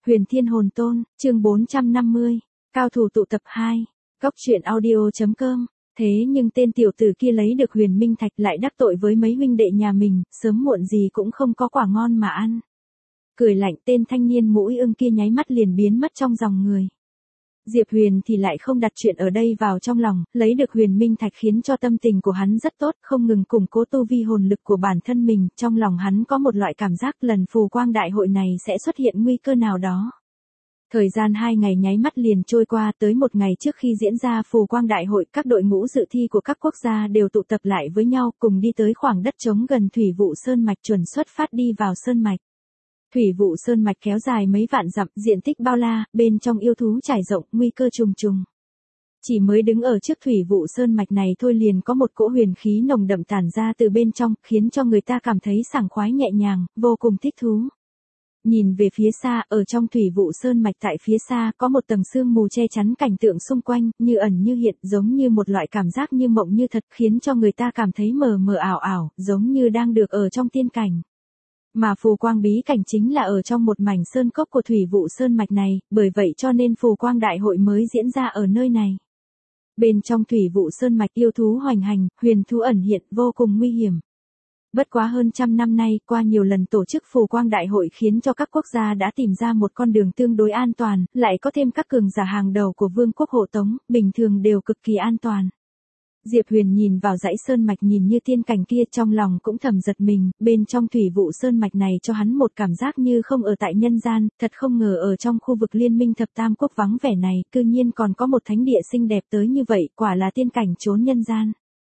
Huyền Thiên Hồn Tôn, chương 450, cao thủ tụ tập 2, Cóc truyện audio.com. Thế nhưng tên tiểu tử kia lấy được Huyền Minh Thạch lại đắc tội với mấy huynh đệ nhà mình, sớm muộn gì cũng không có quả ngon mà ăn. Cười lạnh, tên thanh niên mũi ưng kia nháy mắt liền biến mất trong dòng người. Diệp Huyền thì lại không đặt chuyện ở đây vào trong lòng, lấy được Huyền Minh Thạch khiến cho tâm tình của hắn rất tốt, không ngừng củng cố tu vi hồn lực của bản thân mình, trong lòng hắn có một loại cảm giác lần phù quang đại hội này sẽ xuất hiện nguy cơ nào đó. Thời gian 2 ngày nháy mắt liền trôi qua, tới một ngày trước khi diễn ra phù quang đại hội, các đội ngũ dự thi của các quốc gia đều tụ tập lại với nhau, cùng đi tới khoảng đất trống gần Thủy Vụ Sơn Mạch chuẩn xuất phát đi vào Sơn Mạch. Thủy Vụ Sơn Mạch kéo dài mấy vạn dặm, diện tích bao la, bên trong yêu thú trải rộng, nguy cơ trùng trùng. Chỉ mới đứng ở trước Thủy Vụ Sơn Mạch này thôi liền có một cỗ huyền khí nồng đậm tản ra từ bên trong, khiến cho người ta cảm thấy sảng khoái nhẹ nhàng, vô cùng thích thú. Nhìn về phía xa, ở trong Thủy Vụ Sơn Mạch tại phía xa có một tầng sương mù che chắn cảnh tượng xung quanh, như ẩn như hiện, giống như một loại cảm giác như mộng như thật, khiến cho người ta cảm thấy mờ mờ ảo ảo, giống như đang được ở trong tiên cảnh. Mà phù quang bí cảnh chính là ở trong một mảnh sơn cốc của Thủy Vụ Sơn Mạch này, bởi vậy cho nên phù quang đại hội mới diễn ra ở nơi này. Bên trong Thủy Vụ Sơn Mạch yêu thú hoành hành, huyền thú ẩn hiện, vô cùng nguy hiểm. Bất quá hơn trăm năm nay, qua nhiều lần tổ chức phù quang đại hội khiến cho các quốc gia đã tìm ra một con đường tương đối an toàn, lại có thêm các cường giả hàng đầu của vương quốc hộ tống, bình thường đều cực kỳ an toàn. Diệp Huyền nhìn vào dãy sơn mạch nhìn như tiên cảnh kia, trong lòng cũng thầm giật mình, bên trong Thủy Vụ Sơn Mạch này cho hắn một cảm giác như không ở tại nhân gian, thật không ngờ ở trong khu vực liên minh thập tam quốc vắng vẻ này, cư nhiên còn có một thánh địa xinh đẹp tới như vậy, quả là tiên cảnh trốn nhân gian.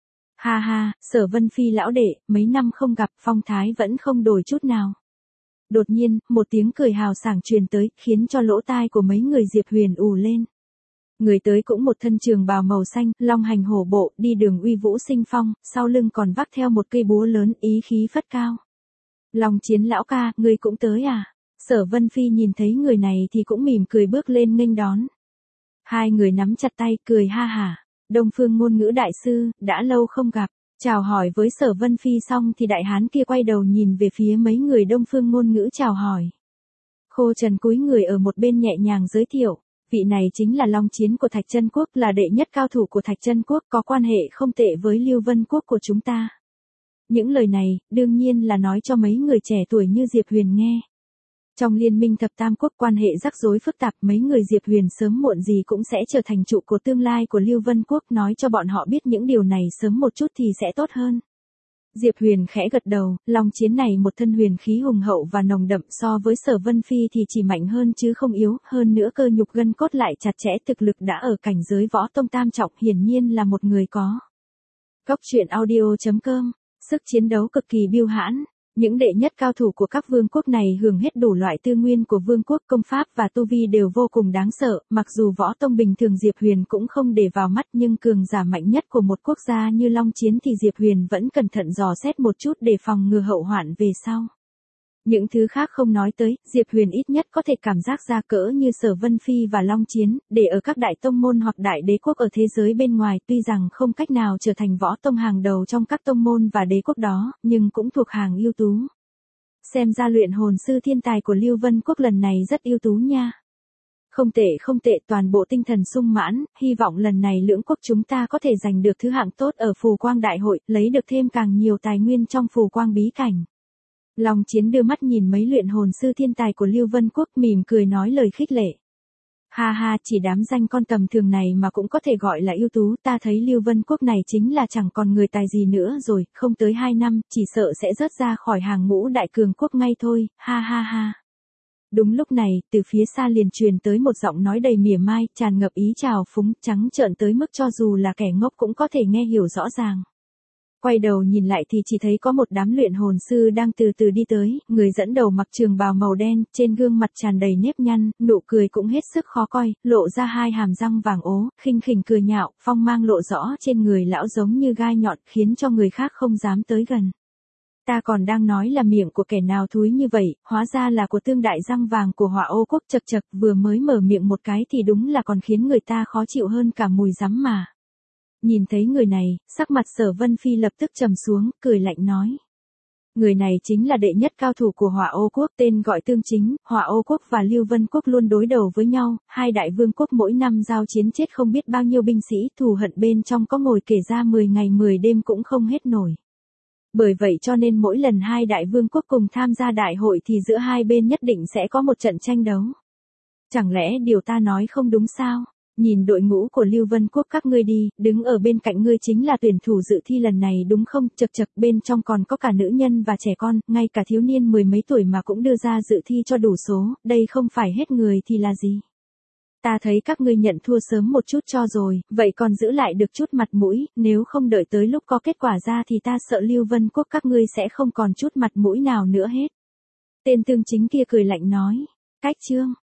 Ha ha, Sở Vân Phi lão đệ, mấy năm không gặp, phong thái vẫn không đổi chút nào. Đột nhiên, một tiếng cười hào sảng truyền tới, khiến cho lỗ tai của mấy người Diệp Huyền ù lên. Người tới cũng một thân trường bào màu xanh, long hành hổ bộ, đi đường uy vũ sinh phong, sau lưng còn vác theo một cây búa lớn, ý khí phất cao. Long Chiến lão ca, ngươi cũng tới à? Sở Vân Phi nhìn thấy người này thì cũng mỉm cười bước lên nghênh đón. Hai người nắm chặt tay, cười ha hả. Đông Phương Ngôn Ngữ đại sư, đã lâu không gặp. Chào hỏi với Sở Vân Phi xong thì đại hán kia quay đầu nhìn về phía mấy người Đông Phương Ngôn Ngữ chào hỏi. Khô Trần cúi người ở một bên nhẹ nhàng giới thiệu. Vị này chính là Long Chiến của Thạch Chân Quốc, là đệ nhất cao thủ của Thạch Chân Quốc, có quan hệ không tệ với Lưu Vân Quốc của chúng ta. Những lời này, đương nhiên là nói cho mấy người trẻ tuổi như Diệp Huyền nghe. Trong liên minh thập tam quốc quan hệ rắc rối phức tạp, mấy người Diệp Huyền sớm muộn gì cũng sẽ trở thành trụ cột tương lai của Lưu Vân Quốc, nói cho bọn họ biết những điều này sớm một chút thì sẽ tốt hơn. Diệp Huyền khẽ gật đầu, Long Chiến này một thân huyền khí hùng hậu và nồng đậm, so với Sở Vân Phi thì chỉ mạnh hơn chứ không yếu, hơn nữa cơ nhục gân cốt lại chặt chẽ, thực lực đã ở cảnh giới võ tông tam trọng, hiển nhiên là một người có. Cóc truyện audio.com, sức chiến đấu cực kỳ biêu hãn. Những đệ nhất cao thủ của các vương quốc này hưởng hết đủ loại tư nguyên của vương quốc, công pháp và tu vi đều vô cùng đáng sợ, mặc dù võ tông bình thường Diệp Huyền cũng không để vào mắt, nhưng cường giả mạnh nhất của một quốc gia như Long Chiến thì Diệp Huyền vẫn cẩn thận dò xét một chút để phòng ngừa hậu hoạn về sau. Những thứ khác không nói tới, Diệp Huyền ít nhất có thể cảm giác ra cỡ như Sở Vân Phi và Long Chiến, để ở các đại tông môn hoặc đại đế quốc ở thế giới bên ngoài, tuy rằng không cách nào trở thành võ tông hàng đầu trong các tông môn và đế quốc đó, nhưng cũng thuộc hàng ưu tú. Xem ra luyện hồn sư thiên tài của Lưu Vân Quốc lần này rất ưu tú nha. Không tệ, toàn bộ tinh thần sung mãn, hy vọng lần này lưỡng quốc chúng ta có thể giành được thứ hạng tốt ở phù quang đại hội, lấy được thêm càng nhiều tài nguyên trong phù quang bí cảnh. Long Chiến đưa mắt nhìn mấy luyện hồn sư thiên tài của Lưu Vân Quốc, mỉm cười nói lời khích lệ. Ha ha, chỉ đám danh con tầm thường này mà cũng có thể gọi là ưu tú, ta thấy Lưu Vân Quốc này chính là chẳng còn người tài gì nữa rồi, không tới 2 năm, chỉ sợ sẽ rớt ra khỏi hàng ngũ đại cường quốc ngay thôi, ha ha ha. Đúng lúc này, từ phía xa liền truyền tới một giọng nói đầy mỉa mai, tràn ngập ý trào phúng, trắng trợn tới mức cho dù là kẻ ngốc cũng có thể nghe hiểu rõ ràng. Quay đầu nhìn lại thì chỉ thấy có một đám luyện hồn sư đang từ từ đi tới, người dẫn đầu mặc trường bào màu đen, trên gương mặt tràn đầy nếp nhăn, nụ cười cũng hết sức khó coi, lộ ra hai hàm răng vàng ố, khinh khỉnh cười nhạo, phong mang lộ rõ trên người lão giống như gai nhọn, khiến cho người khác không dám tới gần. Ta còn đang nói là miệng của kẻ nào thúi như vậy, hóa ra là của Tương Đại răng vàng của Hỏa Ô Quốc, chật chật, vừa mới mở miệng một cái thì đúng là còn khiến người ta khó chịu hơn cả mùi rắm mà. Nhìn thấy người này, sắc mặt Sở Vân Phi lập tức trầm xuống, cười lạnh nói. Người này chính là đệ nhất cao thủ của Hỏa Ô Quốc, tên gọi Tương Chính. Hỏa Ô Quốc và Lưu Vân Quốc luôn đối đầu với nhau, hai đại vương quốc mỗi năm giao chiến chết không biết bao nhiêu binh sĩ, thù hận bên trong có ngồi kể ra 10 ngày 10 đêm cũng không hết nổi. Bởi vậy cho nên mỗi lần hai đại vương quốc cùng tham gia đại hội thì giữa hai bên nhất định sẽ có một trận tranh đấu. Chẳng lẽ điều ta nói không đúng sao? Nhìn đội ngũ của Lưu Vân Quốc các ngươi đi, đứng ở bên cạnh ngươi chính là tuyển thủ dự thi lần này đúng không? Chật chật, bên trong còn có cả nữ nhân và trẻ con, ngay cả thiếu niên 10 mấy tuổi mà cũng đưa ra dự thi cho đủ số, đây không phải hết người thì là gì? Ta thấy các ngươi nhận thua sớm một chút cho rồi, vậy còn giữ lại được chút mặt mũi, nếu không đợi tới lúc có kết quả ra thì ta sợ Lưu Vân Quốc các ngươi sẽ không còn chút mặt mũi nào nữa hết. Tên Tương Chính kia cười lạnh nói, cách chương.